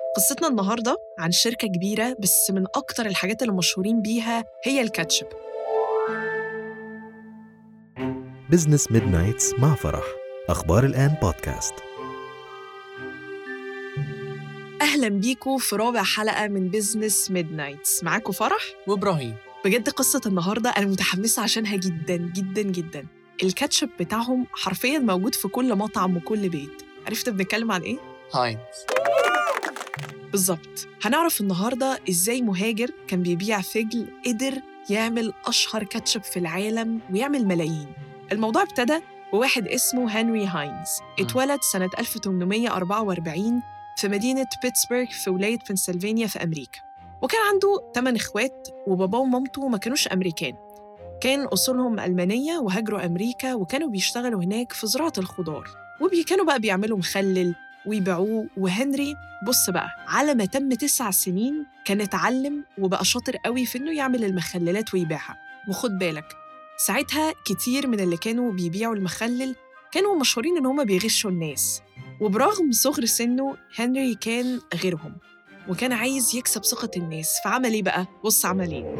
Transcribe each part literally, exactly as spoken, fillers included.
قصتنا النهاردة عن شركة كبيرة بس من أكتر الحاجات اللي مشهورين بيها هي الكاتشب. بزنس ميدنايتس مع فرح. أخبار الآن بودكاست. أهلاً بيكم في رابع حلقة من بزنس ميدنايتس. معاكم فرح وإبراهيم. بجد قصة النهاردة أنا متحمسة عشانها جداً جداً جداً. الكاتشب بتاعهم حرفياً موجود في كل مطعم وكل بيت. عرفت بنتكلم عن إيه؟ هاينز. بالظبط. هنعرف النهاردة إزاي مهاجر كان بيبيع فجل قدر يعمل أشهر كاتشب في العالم ويعمل ملايين. الموضوع ابتدى بواحد اسمه هنري هاينز، اتولد سنة ألف وثمانمائة وأربعة وأربعين في مدينة بيتسبرغ في ولاية بنسلفانيا في أمريكا، وكان عنده ثمان إخوات وباباه ومامته ما كانوش أمريكان، كان أصولهم ألمانية وهاجروا أمريكا وكانوا بيشتغلوا هناك في زراعة الخضار، وكانوا بقى بيعملوا مخلل ويبيعوه. وهنري بص بقى على ما تم تسع سنين كان اتعلم وبقى شاطر قوي في إنه يعمل المخللات ويبيعها. وخد بالك ساعتها كتير من اللي كانوا بيبيعوا المخلل كانوا مشهورين إن هما بيغشوا الناس، وبرغم صغر سنه هنري كان غيرهم وكان عايز يكسب ثقة الناس. فعمل إيه بقى؟ بص عمل إيه.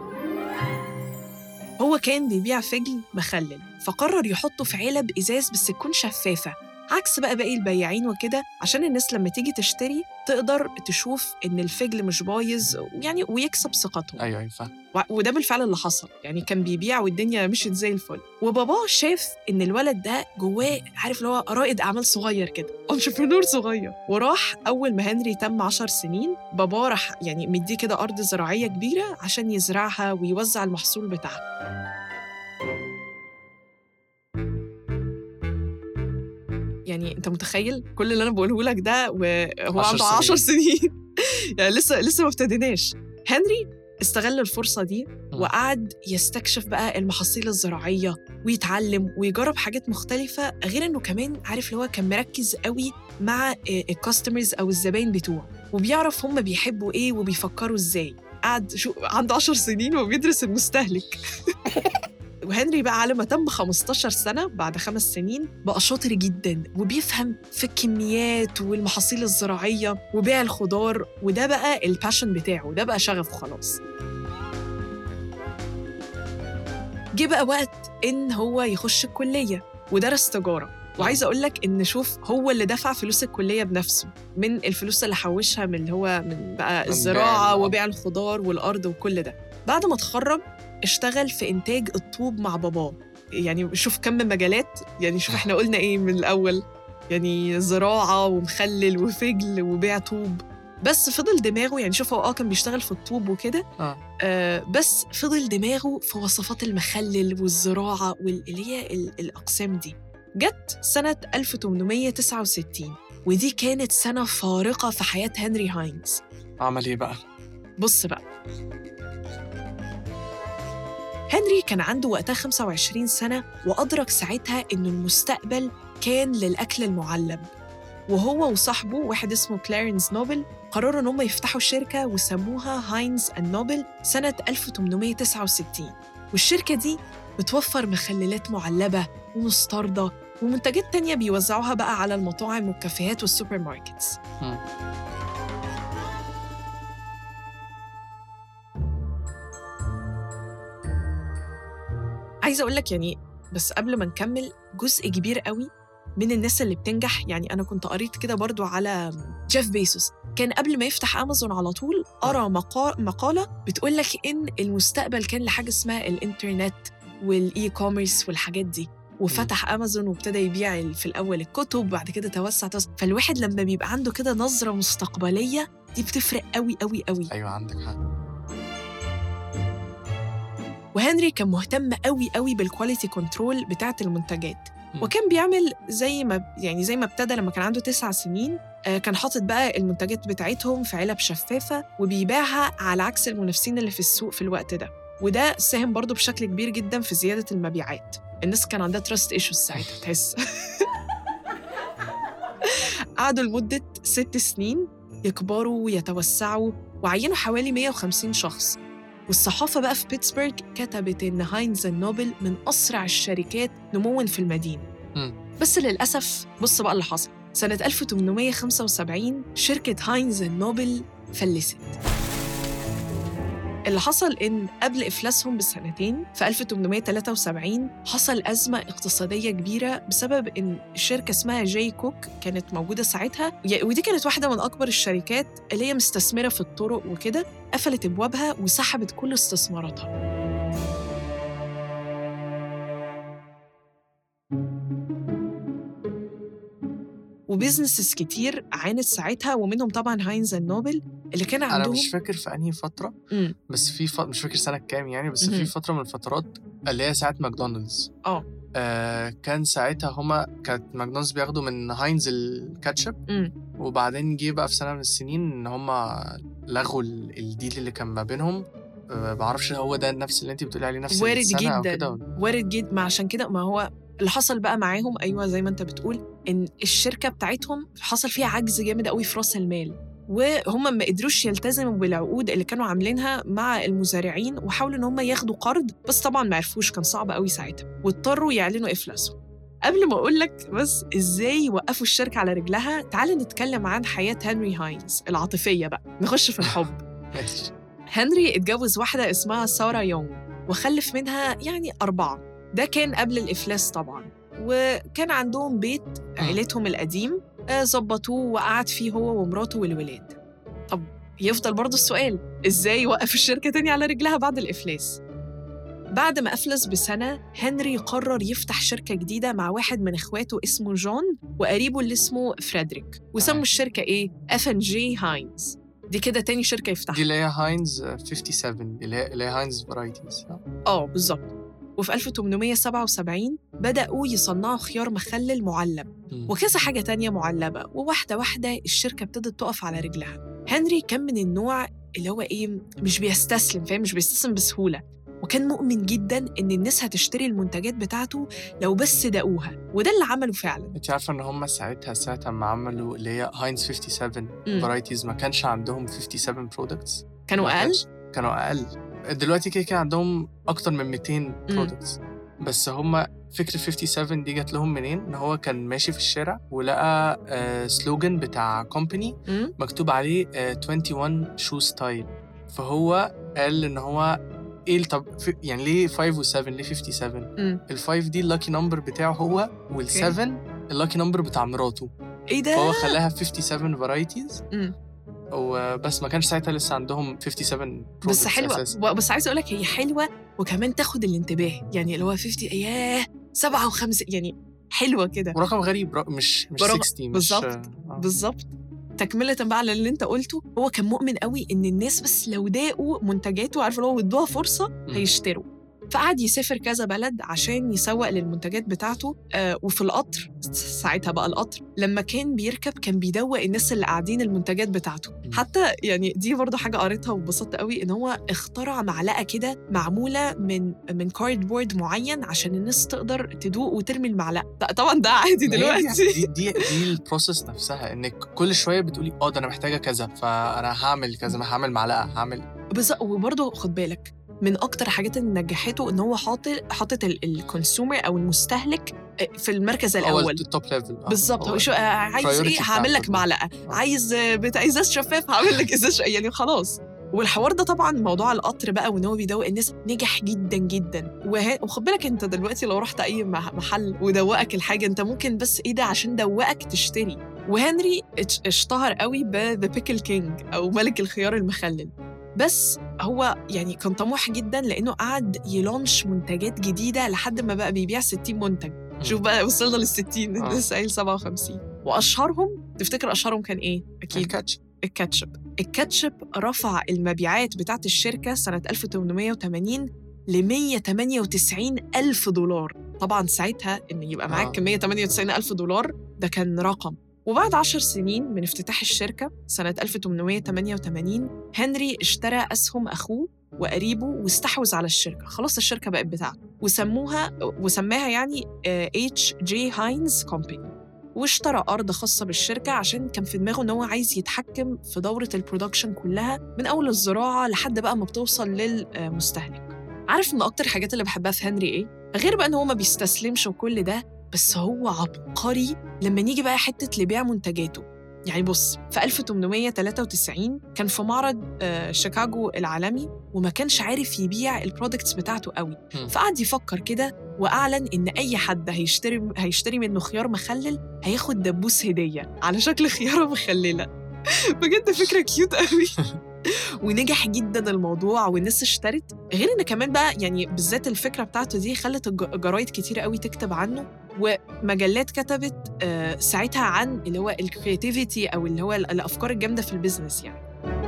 هو كان بيبيع فجل مخلل، فقرر يحطه في علب إزاز بس تكون شفافة عكس بقى باقي البياعين وكده، عشان الناس لما تيجي تشتري تقدر تشوف إن الفجل مش بايظ يعني ويكسب ثقتهم. أيوة أيوة. وده بالفعل اللي حصل، يعني كان بيبيع والدنيا مشيت زي الفل. وباباه شاف إن الولد ده جواه عارف اللي هو رائد أعمال صغير كده، انتربرنور صغير. وراح أول ما هنري تم عشر سنين باباه راح يعني مديه كده أرض زراعية كبيرة عشان يزرعها ويوزع المحصول بتاعها. يعني أنت متخيل كل اللي أنا بقوله لك ده وهو عنده عشر سنين يعني لسه لسه ما ابتديناش. هنري استغل الفرصة دي وقعد يستكشف بقى المحاصيل الزراعية ويتعلم ويجرب حاجات مختلفة، غير إنه كمان عارف اللي هو كان مركز قوي مع الكاستمرز أو الزباين بتوعه وبيعرف هم بيحبوا إيه وبيفكروا إزاي. قعد شو عنده عشر سنين وبيدرس المستهلك. وهنري بقى على ما تم خمستاشر سنة بعد خمس سنين بقى شاطر جداً وبيفهم في الكميات والمحاصيل الزراعية وبيع الخضار، وده بقى الباشن بتاعه، ده بقى شغفه خلاص. جه بقى وقت إن هو يخش الكلية ودرس تجارة، وعايزة أقول لك إن شوف هو اللي دفع فلوس الكلية بنفسه من الفلوس اللي حوشها من اللي هو من بقى الزراعة وبيع الخضار والأرض وكل ده. بعد ما تخرج اشتغل في إنتاج الطوب مع باباه. يعني شوف كم مجالات، يعني شوف احنا قلنا ايه من الأول، يعني زراعة ومخلل وفجل وبيع طوب. بس فضل دماغه يعني شوف هو اه كان بيشتغل في الطوب وكده آه. آه بس فضل دماغه في وصفات المخلل والزراعة واللي هي الأقسام دي. جت سنة ألف وثمانمائة وتسعة وستين ودي كانت سنة فارقة في حياة هنري هاينز. عمل ايه بقى؟ بص بقى، هنري كان عنده وقتها خمسة وعشرين سنة وأدرك ساعتها إنه المستقبل كان للأكل المعلب، وهو وصاحبه واحد اسمه كلارنس نوبل قرروا إن هم يفتحوا شركة وسموها هاينز أند نوبل سنة ألف وثمانمائة وتسعة وستين. والشركة دي بتوفر مخللات معلبة ومستردة ومنتجات تانية بيوزعوها بقى على المطاعم والكافيهات والسوبر ماركتس. م. عايزة أقول لك يعني بس قبل ما نكمل، جزء كبير قوي من الناس اللي بتنجح، يعني أنا كنت قريت كده برضو على جيف بيسوس، كان قبل ما يفتح أمازون على طول أرى مقالة بتقول لك إن المستقبل كان لحاجة اسمها الإنترنت والإي كوميرس والحاجات دي، وفتح أمازون وابتدى يبيع في الأول الكتب بعد كده توسع توسع. فالواحد لما بيبقى عنده كده نظرة مستقبلية دي بتفرق قوي قوي قوي. أيوة عندك حق. وهنري كان مهتم قوي قوي بالكواليتي كنترول بتاعة المنتجات، وكان بيعمل زي ما يعني زي ما ابتدى لما كان عنده تسع سنين آه كان حاطط بقى المنتجات بتاعتهم في علب شفافة وبيبيعها على عكس المنافسين اللي في السوق في الوقت ده، وده ساهم برضو بشكل كبير جدا في زيادة المبيعات. الناس كان عندها تراست ايشوز ساعتها تحس. قعدوا لمدة ست سنين يكبروا ويتوسعوا وعينوا حوالي مئة وخمسين شخص، والصحافة بقى في بيتسبرغ كتبت إن هاينز أند نوبل من أسرع الشركات نمواً في المدينة. م. بس للأسف بص بقى اللي حصل، سنة ألف وثمانمائة وخمسة وسبعين شركة هاينز أند نوبل فلست. اللي حصل إن قبل إفلاسهم بسنتين في ألف وثمانمائة وثلاثة وسبعين حصل أزمة اقتصادية كبيرة بسبب إن الشركة اسمها جاي كوك كانت موجودة ساعتها، ودي كانت واحدة من أكبر الشركات اللي هي مستثمرة في الطرق وكده، قفلت أبوابها وسحبت كل استثماراتها. وبيزنسز كتير عانت ساعتها، ومنهم طبعاً هاينز أند نوبل اللي كان عندهم. أنا مش فاكر في أنهي فترة، مم. بس في ف... مش فاكر سنة كام يعني، بس مم. في فترة من الفترات اللي هي ساعة ماكدونالدز. آه. آه كان ساعتها هما كانت ماكدونالدز بياخدوا من هاينز الكاتشب، مم. وبعدين جه بقى في سنة من السنين إن هما لغوا الديل اللي كان ما بينهم. أه بعرفش هو ده نفس اللي انتي بتقولي عليه نفس وارد السنة جداً. أو كده، وارد جدا. ما عشان كده ما هو اللي حصل بقى معاهم، أيوة زي ما أنت بتقول، إن الشركة بتاعتهم حصل فيها عجز جامد قوي في رأس المال، وهم ما قدروش يلتزموا بالعقود اللي كانوا عاملينها مع المزارعين، وحاولوا إن هم ياخدوا قرض، بس طبعاً ما عرفوش، كان صعب قوي ساعتها، واضطروا يعلنوا إفلاسهم. قبل ما أقول لك بس إزاي وقفوا الشركة على رجلها، تعال نتكلم عن حياة هنري هاينز العاطفية بقى، نخش في الحب. هنري اتجوز واحدة اسمها سارة يونغ وخلف منها يعني أربعة. ده كان قبل الإفلاس طبعاً، وكان عندهم بيت عيلتهم القديم زبطوه وقعد فيه هو ومراته والولاد. طب يفضل برضو السؤال، إزاي وقف الشركة تاني على رجلها بعد الإفلاس؟ بعد ما أفلس بسنة، هنري قرر يفتح شركة جديدة مع واحد من إخواته اسمه جون وقريبه اللي اسمه فريدريك، وسموا الشركة إيه؟ إف أند جي هاينز. دي كده تاني شركة يفتحها. دي اللي هي هاينز خمسة وخمسين، اللي هي اللي هي هاينز فرايتيز. آه بالظبط. وفي ألف وثمانمائة وسبعة وسبعين بدأوا يصنعوا خيار مخلل معلب م. وكذا حاجة تانية معلبة، وواحدة واحدة الشركة ابتدت تقف على رجلها. هنري كان من النوع اللي هو إيه، مش بيستسلم، فاهم، مش بيستسلم بسهولة، وكان مؤمن جداً إن الناس هتشتري المنتجات بتاعته لو بس دقوها، وده اللي عمله فعلاً. أنت عارفة إن هم ساعتها ساعتها ما عملوا اللي هي هاينز خمسة وخمسين فرايتيز ما كانش عندهم خمسة وخمسين برودكتس، كانوا أقل؟ كانوا أقل. دلوقتي كده كان عندهم أكتر من مئتين برودكتس، بس هم فكرة خمسة وخمسين دي جات لهم منين؟ إن هو كان ماشي في الشارع ولقى آه سلوجن بتاع كومباني مكتوب عليه آه واحد وعشرين شو ستايل، فهو قال إن هو ايه، طب يعني ليه خمسة و7 ليه خمسة وخمسين؟ الفايف دي اللاكي نمبر بتاعه هو، والسفن اللاكي نمبر بتاع مراته. ايه ده؟ فهو خلاها خمسة وخمسين فرايتيز، وبس ما كانش ساعتها لسه عندهم خمسة وخمسين بس حلوة أساساً. بس عايزة أقولك هي حلوة، وكمان تاخد الانتباه، يعني اللي هو خمسين اياه سبعة وخمسين، يعني حلوة كده، ورقم غريب، مش مش ستين. بالظبط آه. بالظبط. تكملة بقى على اللي انت قلته، هو كان مؤمن قوي ان الناس بس لو داقوا منتجاته، عارف لو ادوها فرصة هيشتروا. فقعد يسافر كذا بلد عشان يسوق للمنتجات بتاعته. آه وفي القطر ساعتها بقى، القطر لما كان بيركب كان بيدوق الناس اللي قاعدين المنتجات بتاعته. حتى يعني دي برضو حاجة قريتها وبسطت قوي، ان هو اخترع معلقة كده معمولة من من كاردبورد معين عشان الناس تقدر تدوق وترمي المعلقة. طبعا ده عادي دلوقتي. دي دي دي البروسيس نفسها، انك كل شوية بتقولي اه ده انا محتاجة كذا، فانا هعمل كذا، ما هعمل معلقة هعمل. بس وبرضو خد بالك، من أكتر حاجات اللي نجحته إن هو حاطط حاطط الكونسيومر أو المستهلك في المركز الأول، التوب ليفل. بالظبط. هو شو عايز إيه؟ هعمل لك معلقة. عايز بتاع إزاز شفاف، هعمل لك إزاز، يعني خلاص. والحوار ده طبعاً موضوع القطر بقى، وإن هو بيدوق الناس نجح جداً جداً. وخد بالك أنت دلوقتي لو رحت أي محل ودوقك الحاجة، أنت ممكن بس إيه ده عشان دوقك تشتري. وهنري اشتهر قوي ب The Pickle King أو ملك الخيار المخلل. بس هو يعني كان طموح جداً، لأنه قعد يلونش منتجات جديدة لحد ما بقى بيبيع ستين منتج. شوف بقى وصلنا للستين، لسه قايل سبعة وخمسين. وأشهرهم، تفتكر أشهرهم كان إيه؟ أكيد الكاتشب. الكاتشب الكاتشب رفع المبيعات بتاعت الشركة سنة ألف وثمانمائة وثمانين ل مئة وثمانية وتسعين ألف دولار. طبعاً ساعتها إن يبقى معاك مئة وثمانية وتسعين ألف دولار ده كان رقم. وبعد عشر سنين من افتتاح الشركة سنة ألف وثمانمائة وثمانية وثمانين، هنري اشترى أسهم أخوه وقريبه واستحوذ على الشركة. خلاص الشركة بقت بتاعته، وسموها وسماها يعني إتش جي هاينز كومباني، واشترى أرض خاصة بالشركة عشان كان في دماغه إن هو عايز يتحكم في دورة البرودكشن كلها، من أول الزراعة لحد بقى ما بتوصل للمستهلك. عارف من أكتر حاجات اللي بحبها في هنري إيه؟ غير بقى إن هو ما بيستسلمش وكل ده، بس هو عبقري لما نيجي بقى حتة لبيع منتجاته. يعني بص، في ألف وثمانمائة وثلاثة وتسعين كان في معرض آه شيكاغو العالمي وما كانش عارف يبيع البرودكتس بتاعته قوي، فقعد يفكر كده وأعلن إن أي حد هيشتري هيشتري منه خيار مخلل هياخد دبوس هدية على شكل خيارة مخللة. بجد فكرة كيوت قوي. ونجح جدا الموضوع والناس اشترت. غير ان كمان بقى يعني بالذات الفكره بتاعته دي خلت الجرايد كتير قوي تكتب عنه، ومجلات كتبت آه ساعتها عن اللي هو الكرياتيفيتي او اللي هو الافكار الجامده في البيزنس يعني.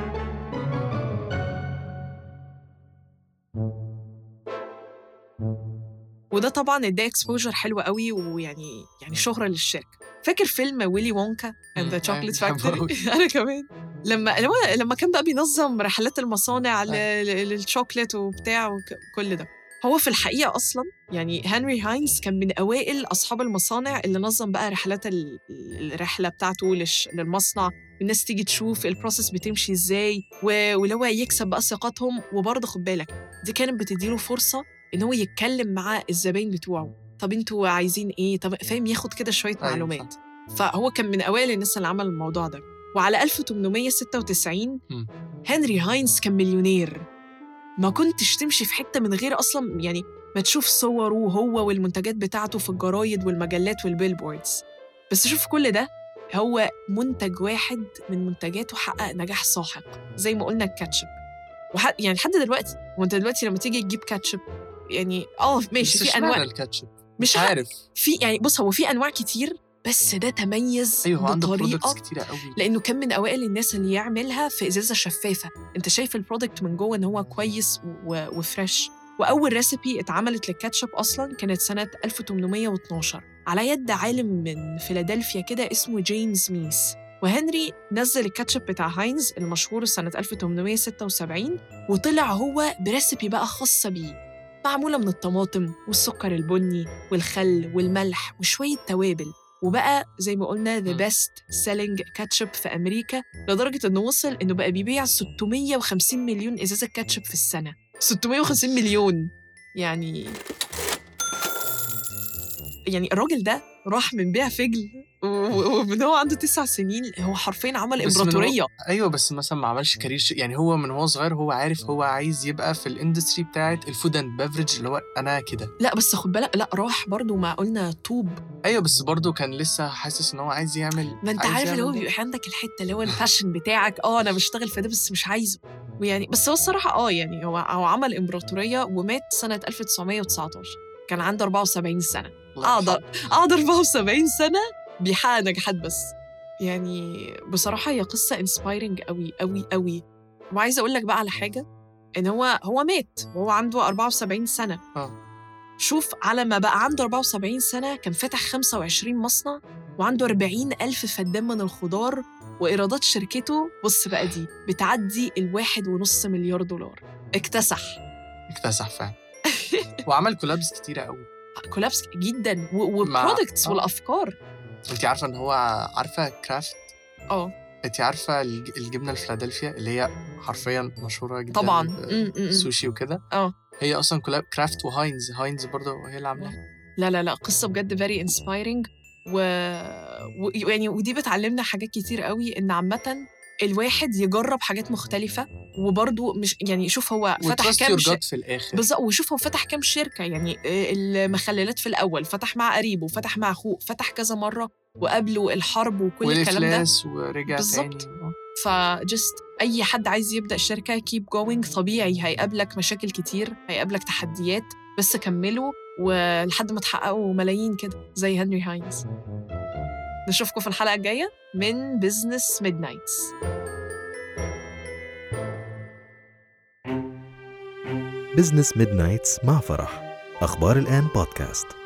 وده طبعا ادى اكسبوجر حلو قوي ويعني يعني شهره للشركه. فاكر فيلم ويلي وونكا and the chocolate factory؟ انا كمان لما لما لما كان بقى بينظم رحلات المصانع للشوكليت وبتاع وكل ده. هو في الحقيقه اصلا يعني هنري هاينز كان من اوائل اصحاب المصانع اللي نظم بقى رحلات الرحله بتاعته للمصنع، الناس تيجي تشوف البروسيس بتمشي ازاي ولو يكسب بقى ثقتهم. وبرضه خد بالك دي كانت بتديله فرصه ان هو يتكلم مع الزباين بتوعه، طب انتوا عايزين ايه، طب فاهم، ياخد كده شويه معلومات. فهو كان من اوائل الناس اللي عمل الموضوع ده. وعلى ألف وثمانمائة وستة وتسعين م. هنري هاينز كان مليونير، ما كنتش تمشي في حته من غير اصلا يعني ما تشوف صوره هو والمنتجات بتاعته في الجرايد والمجلات والبيلبوردز. بس شوف كل ده، هو منتج واحد من منتجاته حقق نجاح ساحق زي ما قلنا الكاتشب. وح... يعني لحد دلوقتي وانت دلوقتي لما تيجي تجيب كاتشب يعني اه ماشي في انواع الكاتشب مش عارف في يعني بص هو في انواع كتير، بس ده تميز أيوه بطريقه كتيره قوي لانه كان من اوائل الناس اللي يعملها في ازازه شفافه، انت شايف البرودكت من جوه ان هو كويس و... وفريش. واول ريسيبي اتعملت للكاتشب اصلا كانت سنه ألف وثمانمائة واثناشر على يد عالم من فيلادلفيا كده اسمه جيمس ميس. وهنري نزل الكاتشب بتاع هاينز المشهور سنه ألف وثمانمائة وستة وسبعين وطلع هو بريسيبي بقى خاصه بيه معموله من الطماطم والسكر البني والخل والملح وشويه توابل، وبقى زي ما قلنا the best selling كاتشب في أمريكا، لدرجة إنه وصل إنه بقى بيبيع ستمائة وخمسين مليون إزازة كاتشب في السنة. ستمائة وخمسين مليون يعني يعني الراجل ده راح من بيع فجل ومن هو عنده تسع سنين هو حرفياً عمل إمبراطورية. هو... أيوة بس مثلا ما عملش كارير ش... يعني هو من هو صغير هو عارف هو عايز يبقى في الاندستري بتاعة الفود اند بيفرج اللي هو أنا كده. لا بس خد بالك، لا راح برضو ما قلنا طوب. أيوة بس برضو كان لسه حاسس إن هو عايز يعمل. ما أنت عارف اللي هو بيبقى عندك الحتة اللي هو الباشن بتاعك آه أنا بشتغل في ده بس مش عايزه ويعني. بس هو الصراحة آه يعني هو هو عمل إمبراطورية ومات سنة ألف وتسعمائة وتسعة عشر كان عنده أربعة وسبعين سنة. أقدر أقدر أربعة وسبعين سنة بيحقق نجاحات بس يعني. بصراحة هي قصة inspiring قوي قوي قوي. وعايزة أقول لك بقى على حاجة، إن هو هو مات وهو عنده أربعة وسبعين سنة. آه. شوف على ما بقى عنده أربعة وسبعين سنة كان فتح خمسة وعشرين مصنع وعنده أربعين ألف فدان من الخضار، وإيرادات شركته بص بقى دي بتعدي الواحد ونص مليار دولار. اكتسح اكتسح فعلا. وعمل كولابس كتيرة قوي، كولابس جدا وبرودكتس والأفكار. انتي عارفة ان هو عارفة كرافت؟ اه انتي عارفة الجبنة الفلادلفيا اللي هي حرفيا مشهورة جدا طبعا سوشي وكده؟ اه هي اصلا كولاب كرافت وهاينز هاينز برضه هي اللي عاملاها. لا لا لا قصة بجد very inspiring و... و... يعني ودي بتعلمنا حاجات كتير قوي، ان عامة الواحد يجرب حاجات مختلفة وبرضه مش يعني شوف هو فتح كام ش... في الآخر بالظبط، وشوف هو فتح كام شركة يعني. المخللات في الأول فتح مع قريبه وفتح مع أخوه، فتح كذا مرة وقابله الحرب وكل الكلام ده ورجع بالزبط. تاني. فجست أي حد عايز يبدأ شركة keep going، طبيعي هيقابلك مشاكل كتير، هيقابلك تحديات، بس كملوا ولحد ما تحققوا ملايين كده زي هنري هاينز. نشوفكم في الحلقة الجاية من بيزنس ميدنايتس. بيزنس ميدنايتس مع فرح، أخبار الآن بودكاست.